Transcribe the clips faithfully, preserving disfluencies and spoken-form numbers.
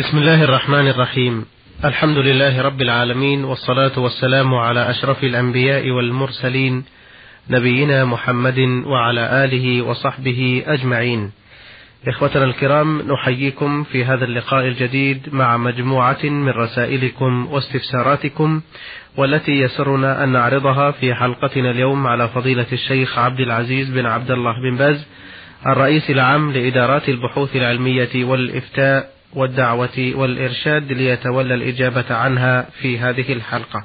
بسم الله الرحمن الرحيم. الحمد لله رب العالمين، والصلاة والسلام على أشرف الأنبياء والمرسلين، نبينا محمد وعلى آله وصحبه أجمعين. إخوتنا الكرام، نحييكم في هذا اللقاء الجديد مع مجموعة من رسائلكم واستفساراتكم، والتي يسرنا أن نعرضها في حلقتنا اليوم على فضيلة الشيخ عبد العزيز بن عبد الله بن باز، الرئيس العام لإدارات البحوث العلمية والإفتاء والدعوة والإرشاد، ليتولى الإجابة عنها في هذه الحلقة.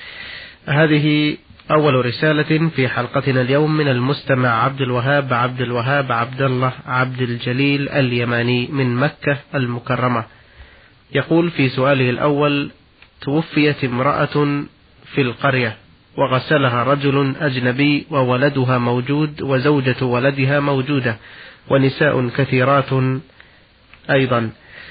هذه أول رسالة في حلقتنا اليوم من المستمع عبد الوهاب عبد الوهاب عبد الله عبد الجليل اليماني من مكة المكرمة. يقول في سؤاله الأول: توفيت امرأة في القرية وغسلها رجل أجنبي وولدها موجود وزوجة ولدها موجودة ونساء كثيرات أيضا،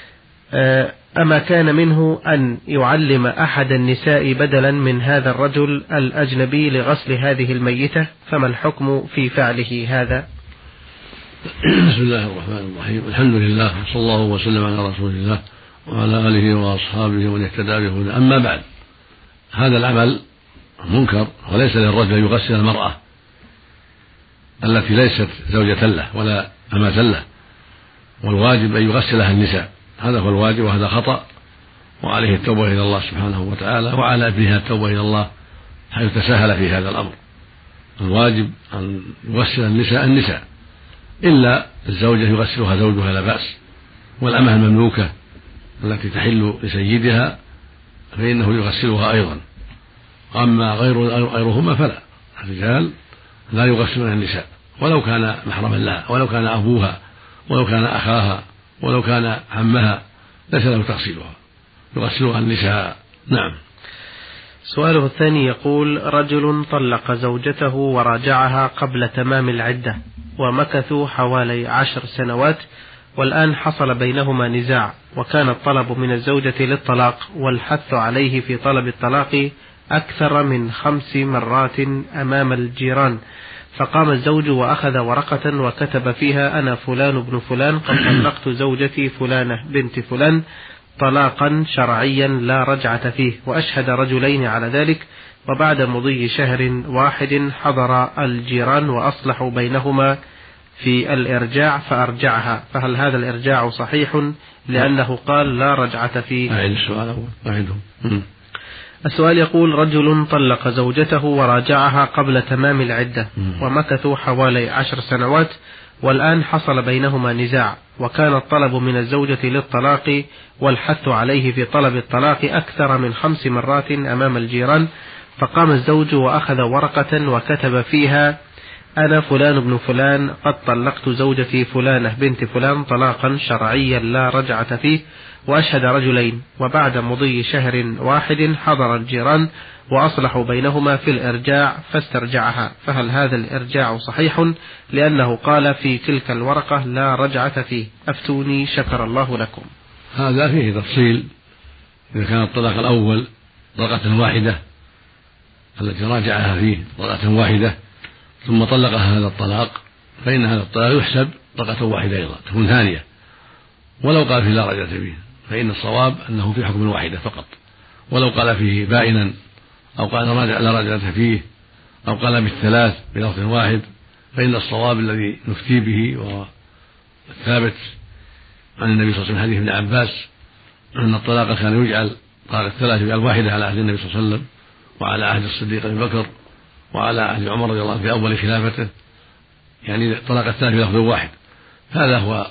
أما كان منه أن يعلم أحد النساء بدلا من هذا الرجل الأجنبي لغسل هذه الميتة؟ فما الحكم في فعله هذا؟ بسم الله الرحمن الرحيم. الحمد لله، صلى الله وسلم على رسول الله وعلى آله وأصحابه ومن اهتدى به. أما بعد، هذا العمل منكر، وليس للرجل أن يغسل المرأة التي ليست زوجة له ولا أمة له، والواجب أن يغسلها النساء، هذا هو الواجب، وهذا خطأ، وعليه التوبة إلى الله سبحانه وتعالى، وعلى ابنها التوبة إلى الله حيث تساهل في هذا الأمر. الواجب أن يغسل النساء النساء إلا الزوجة يغسلها زوجها لا بأس، والأمة المملوكة التي تحل لسيدها فإنه يغسلها أيضا. أما غير غيرهما فلا، الرجال لا يغسلون النساء ولو كان محرما لها، ولو كان أبوها، ولو كان أخاها، ولو كان عمها، ليس له تغسيلها، يغسلها النساء. نعم. سؤاله الثاني يقول: رجل طلق زوجته وراجعها قبل تمام العدة ومكثوا حوالي عشر سنوات، والآن حصل بينهما نزاع، وكان الطلب من الزوجة للطلاق والحث عليه في طلب الطلاق أكثر من خمس مرات أمام الجيران، فقام الزوج وأخذ ورقة وكتب فيها: أنا فلان بن فلان قد طلقت زوجتي فلانة بنت فلان طلاقا شرعيا لا رجعة فيه، وأشهد رجلين على ذلك، وبعد مضي شهر واحد حضر الجيران وأصلحوا بينهما في الإرجاع فأرجعها، فهل هذا الإرجاع صحيح لأنه قال لا رجعة فيه؟ أعيد السؤال أول. أعيده. السؤال يقول: رجل طلق زوجته وراجعها قبل تمام العدة ومكثوا حوالي عشر سنوات، والآن حصل بينهما نزاع، وكان الطلب من الزوجة للطلاق والحث عليه في طلب الطلاق أكثر من خمس مرات أمام الجيران، فقام الزوج وأخذ ورقة وكتب فيها: أنا فلان بن فلان قد طلقت زوجتي فلانة بنت فلان طلاقا شرعيا لا رجعة فيه، وأشهد رجلين، وبعد مضي شهر واحد حضر الجيران وأصلحوا بينهما في الإرجاع فاسترجعها، فهل هذا الإرجاع صحيح لأنه قال في تلك الورقة لا رجعة فيه؟ أفتوني شكر الله لكم. هذا فيه تفصيل. إذا كان الطلاق الأول طلقة واحدة التي راجعها فيه طلقة واحدة ثم طلقها هذا الطلاق، فإن هذا الطلاق يحسب طلقة واحدة أيضا، تكون ثانية، ولو قال فيه لا رجعة فيه، فإن الصواب أنه في حكم واحدة فقط. ولو قال فيه بائنا، أو قال لا رجعة فيه، أو قال بالثلاث بلفظ واحد، فإن الصواب الذي نفتي به والثابت عن النبي صلى الله عليه وسلم حديث ابن عباس أن الطلاق كان يجعل طلاق الثلاث يجعل واحدة على عهد النبي صلى الله عليه وسلم، وعلى عهد الصديق أبي بكر، وعلى عهد عمر رضي الله عنه في أول خلافته، يعني طلاق الثلاث بلفظ واحد. هذا هو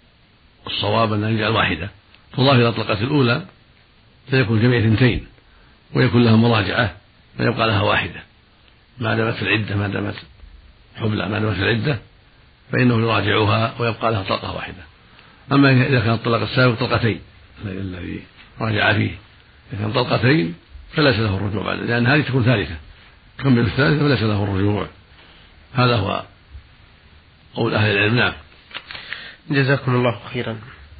الصواب أن يجعل واحدة، تضاف إلى الطلقة الأولى فيكون جميع اثنتين، ويكون لها مراجعة فيبقى لها واحدة ما دامت في العدة، ما دامت حبلى ما دامت في العدة فإنه يراجعها ويبقى لها طلقة واحدة. أما إذا كان الطلاق السابق طلقتين الذي راجع فيه، إذا كان طلقتين فليس له الرجوع بعد، لأن هذه تكون ثالثة، تكمل الثالثة فليس له الرجوع. هذا هو قول أهل العلم. نعم. جزاكم الله خيرا.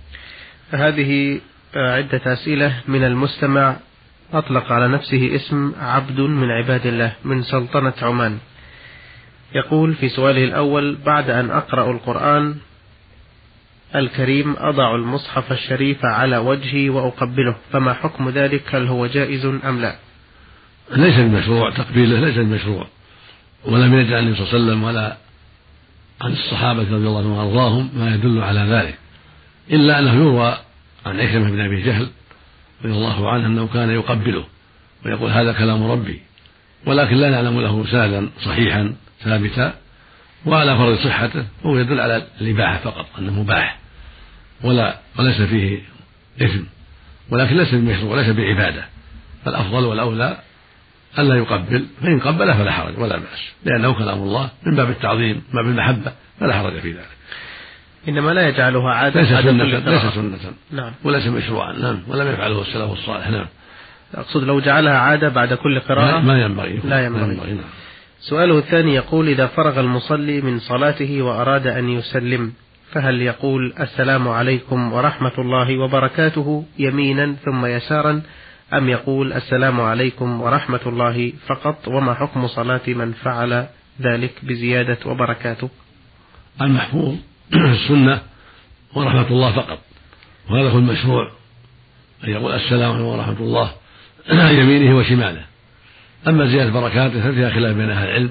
هذه عدة أسئلة من المستمع أطلق على نفسه اسم عبد من عباد الله من سلطنة عمان. يقول في سؤاله الأول: بعد أن أقرأ القرآن الكريم أضع المصحف الشريف على وجهي وأقبله، فما حكم ذلك؟ هل هو جائز أم لا؟ ليس المشروع تقبيله، ليس المشروع، ولم يجعل النبي صلى الله عليه وسلم ولا عن الصحابة رضي الله عنهم وأرضاهم ما يدل على ذلك، إلا أنه يروى عن عكرمة بن أبي جهل رضي الله عنه أنه كان يقبله ويقول هذا كلام ربي، ولكن لا نعلم له سندا صحيحا ثابتا، وعلى فرض صحته هو يدل على الإباحة فقط، أنه مباح ولا وليس فيه إثم، ولكن ليس بمشروع وليس بعبادة، فالأفضل والأولى ألا يقبل، فإن قبله فلا حرج ولا بأس، لأنه كلام الله من باب التعظيم من باب المحبة، فلا حرج في ذلك. إنما لا يجعلها عادة، ليس سنة، ليس سنة نعم، وليس مشروعا، نعم، ولم يفعله السلف الصالح، نعم. أقصد لو جعلها عادة بعد كل قراءة ما ينبغي، لا ينبغي. ينبغي نعم. سؤاله الثاني يقول: إذا فرغ المصلي من صلاته وأراد أن يسلم، فهل يقول السلام عليكم ورحمة الله وبركاته يمينا ثم يسارا، أم يقول السلام عليكم ورحمة الله فقط؟ وما حكم صلاة من فعل ذلك بزيادة وبركاته؟ المحفوظ السنة ورحمة الله فقط، وهذا هو المشروع، أن يقول السلام عليكم ورحمة الله يمينه وشماله. أما زيادة بركاته ففيها خلاف بين أهل العلم،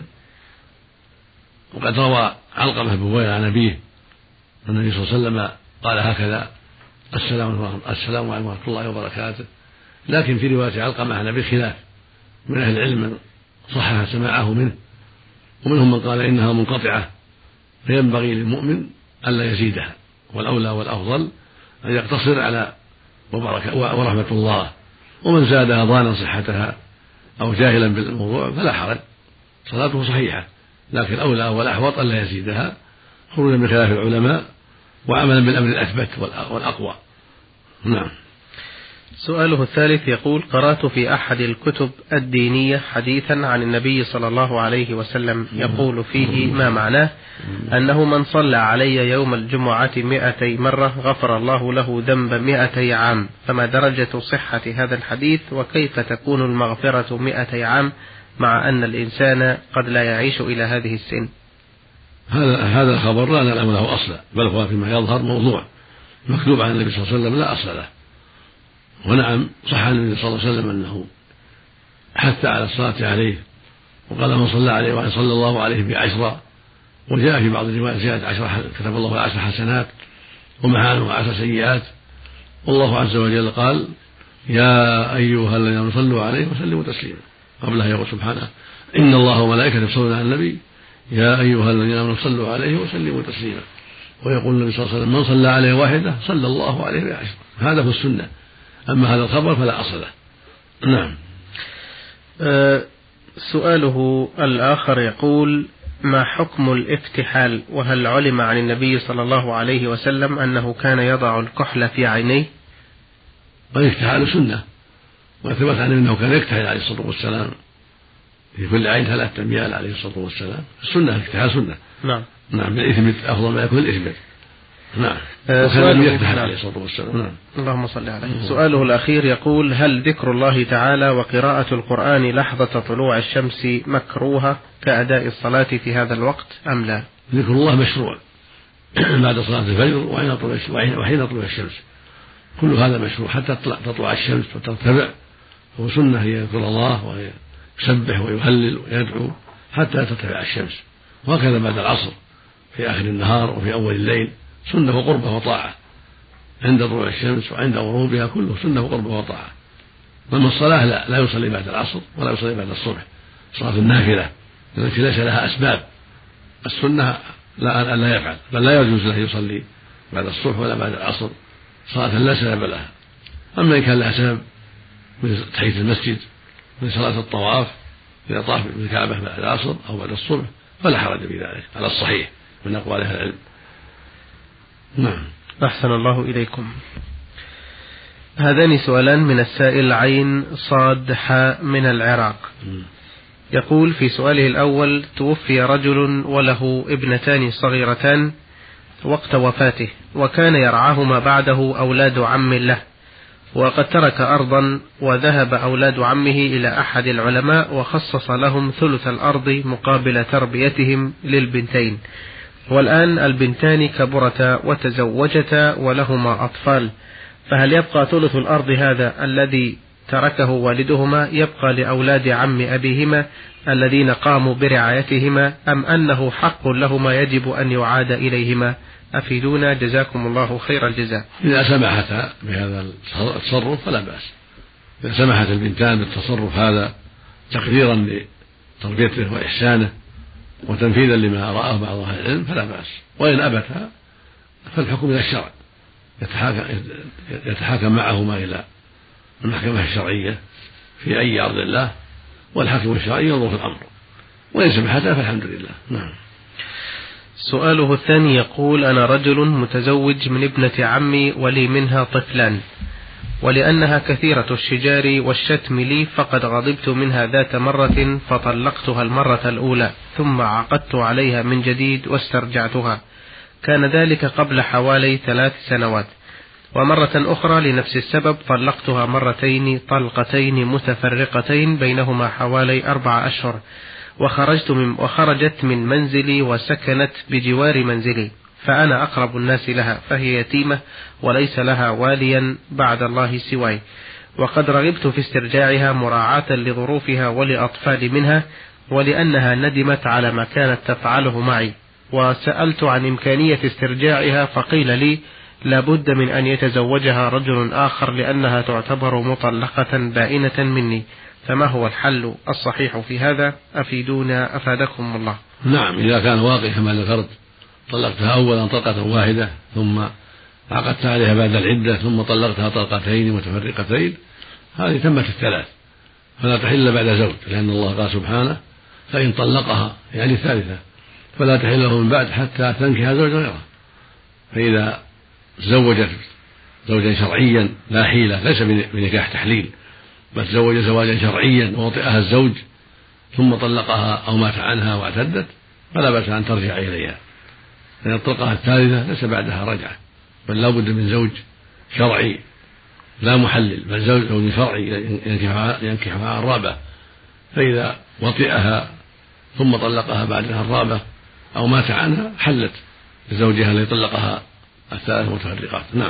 وقد روى علقمة بن بوير عن أبيه أن النبي صلى الله عليه وسلم قال هكذا: السلام عليكم ورحمة الله وبركاته. لكن في رواية علقمة عن أبيه خلاف من أهل العلم، من صحح سماعه منه، ومنهم من قال إنها منقطعة، فينبغي للمؤمن ألا يزيدها، والأولى والأفضل أن يقتصر على ورحمة الله، ومن زادها ظانا صحتها أو جاهلا بالموضوع فلا حرج، صلاته صحيحة، لكن الأولى والأحوط ألا يزيدها، خروجا من خلاف العلماء وعملا بالأمر الأثبت والأقوى. نعم. سؤاله الثالث يقول: قرأت في أحد الكتب الدينية حديثا عن النبي صلى الله عليه وسلم يقول فيه ما معناه أنه من صلى علي يوم الجمعة مئتي مرة غفر الله له ذنب مئتي عام، فما درجة صحة هذا الحديث، وكيف تكون المغفرة مئتي عام مع أن الإنسان قد لا يعيش إلى هذه السن؟ هذا هذا الخبر لا نعلم له أصلا، بل هو فيما يظهر موضوع مكتوب عن النبي صلى الله عليه وسلم لا أصل له. ونعم صح عن النبي صلى الله عليه وسلم أنه حث على الصلاة عليه، وقال من صلى عليه وأن صلى الله عليه بعشرة، وجاء في بعض الروايات زيادة عشرة، كتب الله عشر حسنات ومحى عنه عشر سيئات. والله عز وجل قال: يا أيها الذين آمنوا صلوا عليه وسلموا تسليما، قبلها يقول سبحانه: إن الله وملائكته يصلون على النبي يا أيها الذين آمنوا صلوا عليه وسلموا تسليما. ويقول النبي صلى الله عليه وسلم: من صلى عليه واحدة صلى الله عليه بعشرة. هذا هو السنة، أما هذا الخبر فلا أصل له. نعم. أه سؤاله الآخر يقول: ما حكم الاكتحال، وهل علم عن النبي صلى الله عليه وسلم أنه كان يضع الكحل في عينيه؟ والاكتحال سنة، وثبت عنه أنه كان يكتحل عليه الصلاة والسلام في كل عين ثلاثة أميال عليه الصلاة والسلام. السنة الاكتحال سنة. نعم. نعم، بالإثم أفضل ما يكون الإثم. نعم. أه سؤاله يكتحل عليه الصلاة والسلام. نعم. اللهم صل عليه. سؤاله الأخير يقول: هل ذكر الله تعالى وقراءة القرآن لحظة طلوع الشمس مكروهة كأداء الصلاة في هذا الوقت أم لا؟ ذكر الله مشروع بعد صلاة الفجر وحين طلوع الشمس، كل هذا مشروع حتى تطلع الشمس وترتفع، هو سنة هي يذكر الله ويسبح ويهلل ويدعو حتى ترتفع الشمس، وهكذا بعد العصر في آخر النهار وفي أول الليل سنة وقربة وطاعة، عند طلوع الشمس وعند غروبها كله سنة وقربة وطاعة. أما الصلاة لا, لا يصلي بعد العصر ولا يصلي بعد الصبح، صلاة النافلة التي ليس لها أسباب، السنة لا, لا يفعل، بل لا يجوز له يصلي بعد الصبح ولا بعد العصر صلاة لا سبب لها. أما إن كان لها سبب من تحية المسجد، من صلاة الطواف إذا طاف بالكعبة بعد العصر أو بعد الصبح فلا حرج في ذلك على الصحيح من أقوال أهل العلم. نعم. أحسن الله إليكم. هذان سؤالان من السائل عين صاد حاء من العراق. يقول في سؤاله الأول: توفي رجل وله ابنتان صغيرتان وقت وفاته، وكان يرعاهما بعده أولاد عم له، وقد ترك أرضا، وذهب أولاد عمه إلى أحد العلماء وخصص لهم ثلث الأرض مقابل تربيتهم للبنتين، والآن البنتان كبرتا وتزوجتا ولهما أطفال، فهل يبقى ثلث الأرض هذا الذي تركه والدهما يبقى لأولاد عم أبيهما الذين قاموا برعايتهما، أم أنه حق لهما يجب أن يعاد إليهما؟ أفيدونا جزاكم الله خير الجزاء. إذا سمحتا بهذا التصرف فلا بأس، إذا سمحت البنتان بالتصرف هذا تقديرا لتربيته وإحسانه وتنفيذا لما رآه بعض أهل العلم فلا بأس، وإن أبتا فالحكم إلى الشرع، يتحاكم, يتحاكم معهما إلى المحكمة الشرعية في أي أرض الله، والحاكم الشرعي ينظر في الأمر، وإن سمحتا فالحمد لله. نعم. سؤاله الثاني يقول: أنا رجل متزوج من ابنة عمي ولي منها طفلان، ولأنها كثيرة الشجار والشتم لي فقد غضبت منها ذات مرة فطلقتها المرة الأولى، ثم عقدت عليها من جديد واسترجعتها، كان ذلك قبل حوالي ثلاث سنوات. ومرة أخرى لنفس السبب طلقتها مرتين طلقتين متفرقتين بينهما حوالي أربع أشهر، وخرجت من وخرجت من منزلي وسكنت بجوار منزلي، فأنا أقرب الناس لها، فهي يتيمة وليس لها واليا بعد الله سواي، وقد رغبت في استرجاعها مراعاة لظروفها ولأطفال منها، ولأنها ندمت على ما كانت تفعله معي، وسألت عن إمكانية استرجاعها فقيل لي لابد من أن يتزوجها رجل آخر لأنها تعتبر مطلقة بائنة مني، فما هو الحل الصحيح في هذا؟ أفيدونا أفادكم الله. نعم، إذا كان واقع كما ذكرت طلقتها أولا طلقة واحدة ثم عقدت عليها بعد العدة ثم طلقتها طلقتين متفرقتين، هذه تمت الثلاث فلا تحل بعد زوج، لأن الله قال سبحانه: فإن طلقها يعني الثالثة فلا تحل له من بعد حتى تنكح زوجا غيره. فإذا تزوجت زوجا شرعيا لا حيلة، ليس بنكاح تحليل، بل تزوج زواجا شرعيا ووطئها الزوج ثم طلقها أو مات عنها واعتدت، فلا بأس أن ترجع إليها، لأن الطلقة الثالثة ليس بعدها رجعة، بل لا بد من زوج شرعي لا محلل، بل زوج شرعي ينكحها الرابعة، فإذا وطئها ثم طلقها بعدها الرابعة أو مات عنها حلت لزوجها الذي طلقها الثلاث متفرقات. نعم.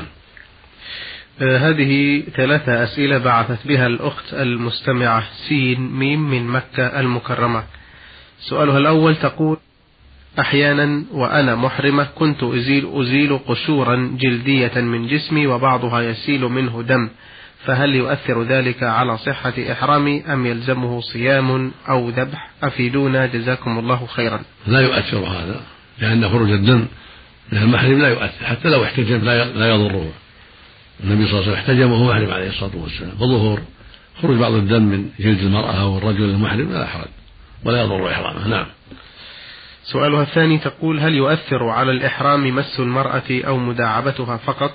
آه هذه ثلاثة أسئلة بعثت بها الأخت المستمعة سين ميم من مكة المكرمة. سؤالها الأول تقول: أحيانا وأنا محرمة كنت أزيل, أزيل قشورا جلدية من جسمي وبعضها يسيل منه دم، فهل يؤثر ذلك على صحة إحرامي أم يلزمه صيام أو ذبح؟ أفيدونا جزاكم الله خيرا. لا يؤثر هذا، لأن خروج الدم من المحرم لا يؤثر، حتى لو احتجم لا يضره. النبي صلى الله عليه وسلم احتجم وهو محرم عليه الصلاة والسلام، فظهور خروج بعض الدم من جلد المرأة أو الرجل المحرم لا حرج ولا يضر إحرامه. نعم. سؤالها الثاني تقول: هل يؤثر على الإحرام مس المرأة أو مداعبتها فقط؟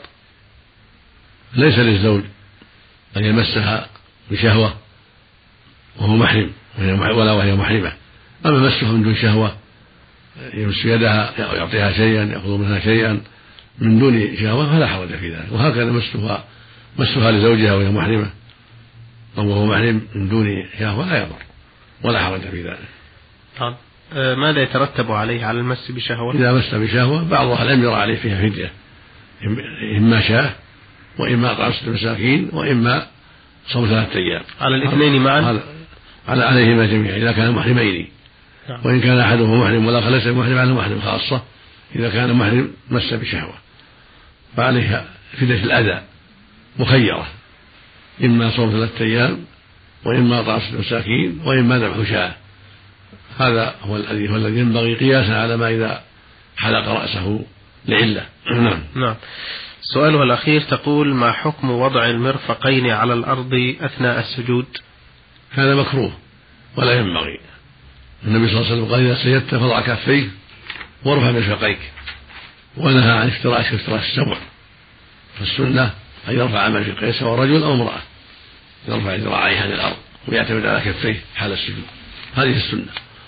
ليس للزوج أن يمسها بشهوة وهو محرم ولا وهي محرمة، أما مسها من دون شهوة يمس يدها أو يعطيها شيئا يأخذ منها شيئا من دون شهوة فلا حرج في ذلك، وهكذا مسها مسها لزوجها وهي محرمة أو وهو محرم من دون شهوة لا يضر ولا حرج في ذلك. طيب ماذا يترتب عليه على المس بشهوة؟ إذا مس بشهوة بعض أهل العلم يرى عليه فيها فدية، إما شاه وإما إطعام ستة مساكين وإما صوم ثلاثة أيام على الاثنين معا، على عليهما جميعا إذا كان محرمين. نعم. وإن كان أحدهما محرم والآخر ليس محرم على محرم خاصة، إذا كان محرم مس بشهوة فعليها فدية الأذى مخيرة، إما صوم ثلاثة أيام وإما إطعام ستة مساكين وإما ذبح شاة. هذا هو الذي هو الذي ينبغي قياسا على ما إذا حلق رأسه لعلة. نعم. نعم. سؤالها الأخير تقول: ما حكم وضع المرفقين على الأرض أثناء السجود؟ هذا مكروه ولا ينبغي. النبي صلى الله عليه وسلم قال: إذا سجدت فضع كفيك وارفع مرفقيك، ونهى عن افتراش افتراش السبع، فالسنة أن يرفع مرفقيه سواء رجل أو امرأة، يرفع ذراعيه عن الأرض ويعتمد على كفيه حال السجود، هذه السنة.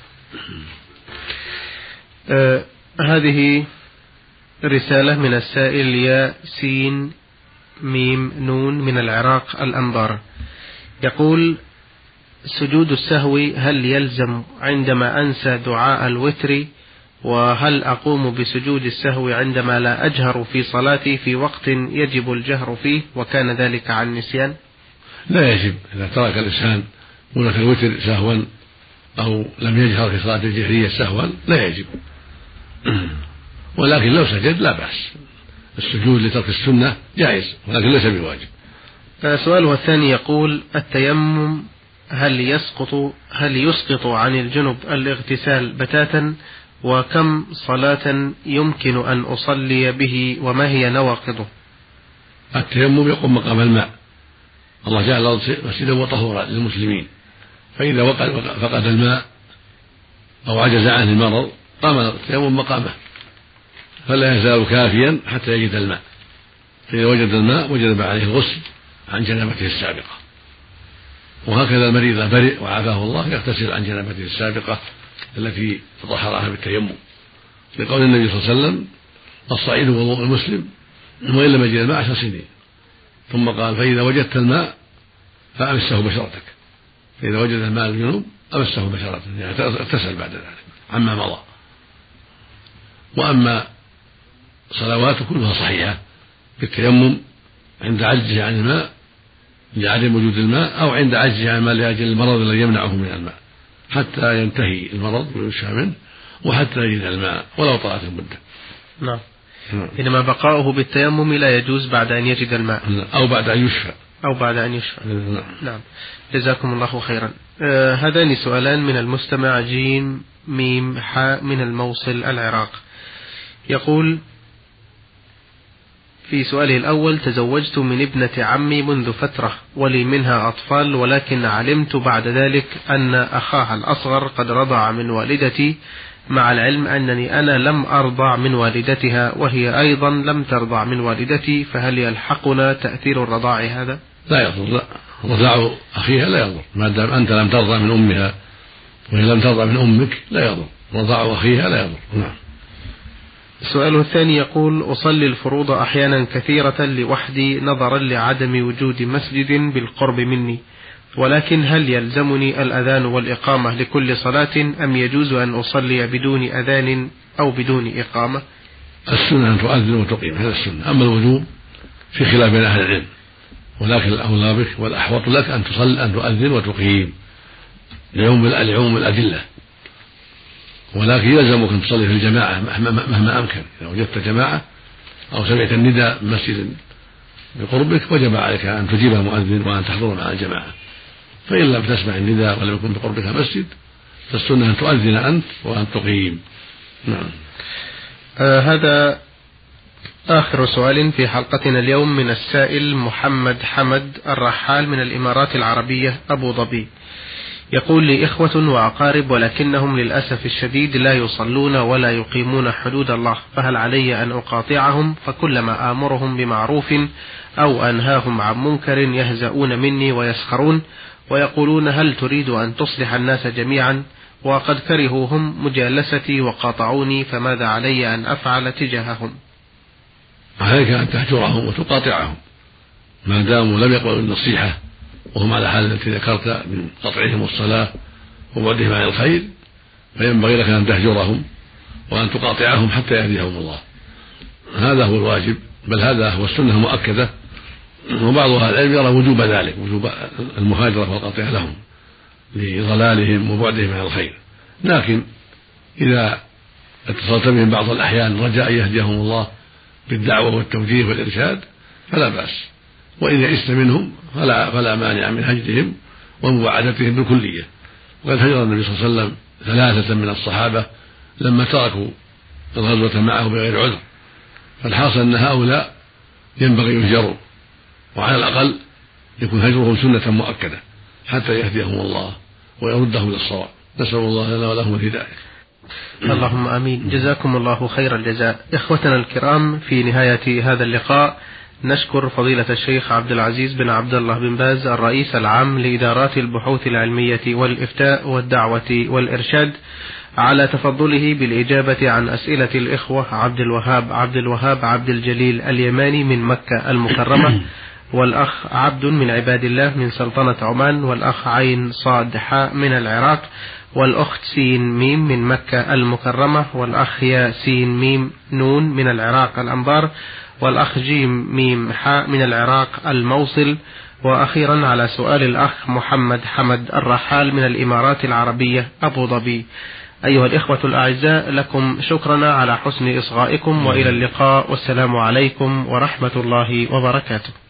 آه هذه رسالة من السائل يا سين ميم نون من العراق الأنبار، يقول: سجود السهو هل يلزم عندما أنسى دعاء الوتر وهل أقوم بسجود السهو عندما لا أجهر في صلاتي في وقت يجب الجهر فيه وكان ذلك عن نسيان؟ لا يجب. إذا ترك الإنسان سنة الوتر سهوا أو لم يجهر في صلاة الجهرية سهوا لا يجب، ولكن لو سجد لا بأس، السجود لترك السنة جائز ولكن ليس بواجب. سؤاله الثاني يقول: التيمم هل يسقط هل يسقط عن الجنب الاغتسال بتاتا؟ وكم صلاة يمكن أن أصلي به وما هي نواقضه؟ التيمم يقوم مقام الماء، الله جعل الأرض مسجدا وطهورا للمسلمين، فإذا فقد الماء أو عجز عنه المرض قام التيمم مقامه، فلا يزال كافيا حتى يجد الماء، فإذا وجد الماء وجب عليه الغسل عن جنابته السابقة. وهكذا المريض برئ وعافاه الله يغتسل عن جنابته السابقة التي تطهرها بالتيمم، لقول النبي صلى الله عليه وسلم: الصعيد وضوء المسلم وإن لم يجد الماء عشر سنين. ثم قال: فإذا وجدت الماء فأمسه بشرتك، فإذا وجد الماء الجنوب أمسه بشرته، يعني اغتسل بعد ذلك عما مضى. وأما صلواته كلها صحيحة بالتيمم عند عجزه عن الماء لعدم وجود الماء، أو عند عجزه عن الماء لأجل المرض الذي يمنعه من الماء، حتى ينتهي المرض ويشفى منه وحتى يجد الماء ولو طالت المدة. نعم. إنما بقاؤه بالتيمم لا يجوز بعد أن يجد الماء أو بعد أن يشفى أو بعد أن يشفى. نعم. نعم. جزاكم الله خيرا. آه هذان سؤالان من المستمع جيم ميم حاء من الموصل العراق. يقول في سؤاله الأول: تزوجت من ابنة عمي منذ فترة ولي منها أطفال، ولكن علمت بعد ذلك أن أخاها الأصغر قد رضع من والدتي، مع العلم أنني أنا لم أرضع من والدتها وهي أيضا لم ترضع من والدتي، فهل يلحقنا تأثير الرضاع هذا؟ لا يضر، لا، رضاع أخيها لا يضر ما دام أنت لم ترضع من أمها وهي لم ترضع من أمك، لا يضر، رضاع أخيها لا يضر. نعم. السؤال الثاني يقول: أصلي الفروض أحيانا كثيرة لوحدي نظرا لعدم وجود مسجد بالقرب مني، ولكن هل يلزمني الأذان والإقامة لكل صلاة أم يجوز أن أصلي بدون أذان أو بدون إقامة؟ السنة أن تؤذن وتقيم، هذا السنة. أما الوجوب في خلاف بين أهل العلم، ولكن الأولى بك والأحوط لك أن تصلي أن تؤذن وتقيم لعموم الأدلة، ولكن يلزمك أن تصلي في الجماعة مهما أمكن. إذا وجدت جماعة أو سمعت النداء من مسجد بقربك وجب عليك أن تجيب المؤذن وأن تحضر مع الجماعة، فإن لم تسمع النداء ولم يكن بقربك مسجد فالسنة أن تؤذن أنت وأن تقيم. نعم. آه هذا آخر سؤال في حلقتنا اليوم من السائل محمد حمد الرحال من الإمارات العربية أبو ظبي. يقول: لي إخوة وأقارب ولكنهم للأسف الشديد لا يصلون ولا يقيمون حدود الله، فهل علي أن أقاطعهم؟ فكلما آمرهم بمعروف أو أنهاهم عن منكر يهزؤون مني ويسخرون ويقولون: هل تريد أن تصلح الناس جميعا؟ وقد كرهوا هم مجالستي وقاطعوني، فماذا علي أن أفعل تجاههم؟ عليك أن تهجرهم وتقاطعهم ما داموا لم يقبلوا النصيحة وهم على حال التي ذكرت من قطعهم الصلاة وبعدهم عن الخير، فينبغي لك أن تهجرهم وأن تقاطعهم حتى يهديهم الله. هذا هو الواجب، بل هذا هو السنة المؤكدة. وبعض أهل العلم يرى وجوب ذلك، وجوب المهاجرة والقطع لهم لضلالهم وبعدهم عن الخير، لكن إذا اتصلت بهم بعض الأحيان رجاء يهديهم الله بالدعوة والتوجيه والإرشاد فلا بأس، وإن يئست منهم فلا, فلا مانع من هجرهم ومباعدتهم بالكلية. وقد هجر النبي صلى الله عليه وسلم ثلاثة من الصحابة لما تركوا الغزوة معه بغير عذر، فالحاصل أن هؤلاء ينبغي يهجروا، وعلى الأقل يكون هجرهم سنة مؤكدة حتى يهديهم الله ويردهم للصواب. نسأل الله لنا ولهم الهداية. اللهم آمين. جزاكم الله خير الجزاء. إخوتنا الكرام، في نهاية هذا اللقاء نشكر فضيلة الشيخ عبد العزيز بن عبد الله بن باز الرئيس العام لإدارات البحوث العلمية والإفتاء والدعوة والإرشاد على تفضله بالإجابة عن أسئلة الإخوة عبد الوهاب عبد الوهاب عبد الجليل اليماني من مكة المكرمة، والأخ عبد من عباد الله من سلطنة عمان، والأخ عين صاد حاء من العراق، والأخت سين ميم من مكة المكرمة، والأخ يا سين ميم نون من العراق الأنبار، والأخ جيم ميم حاء من العراق الموصل. وأخيرا على سؤال الأخ محمد حمد الرحال من الإمارات العربية أبو ظبي. أيها الإخوة الأعزاء، لكم شكرنا على حسن إصغائكم، وإلى اللقاء، والسلام عليكم ورحمة الله وبركاته.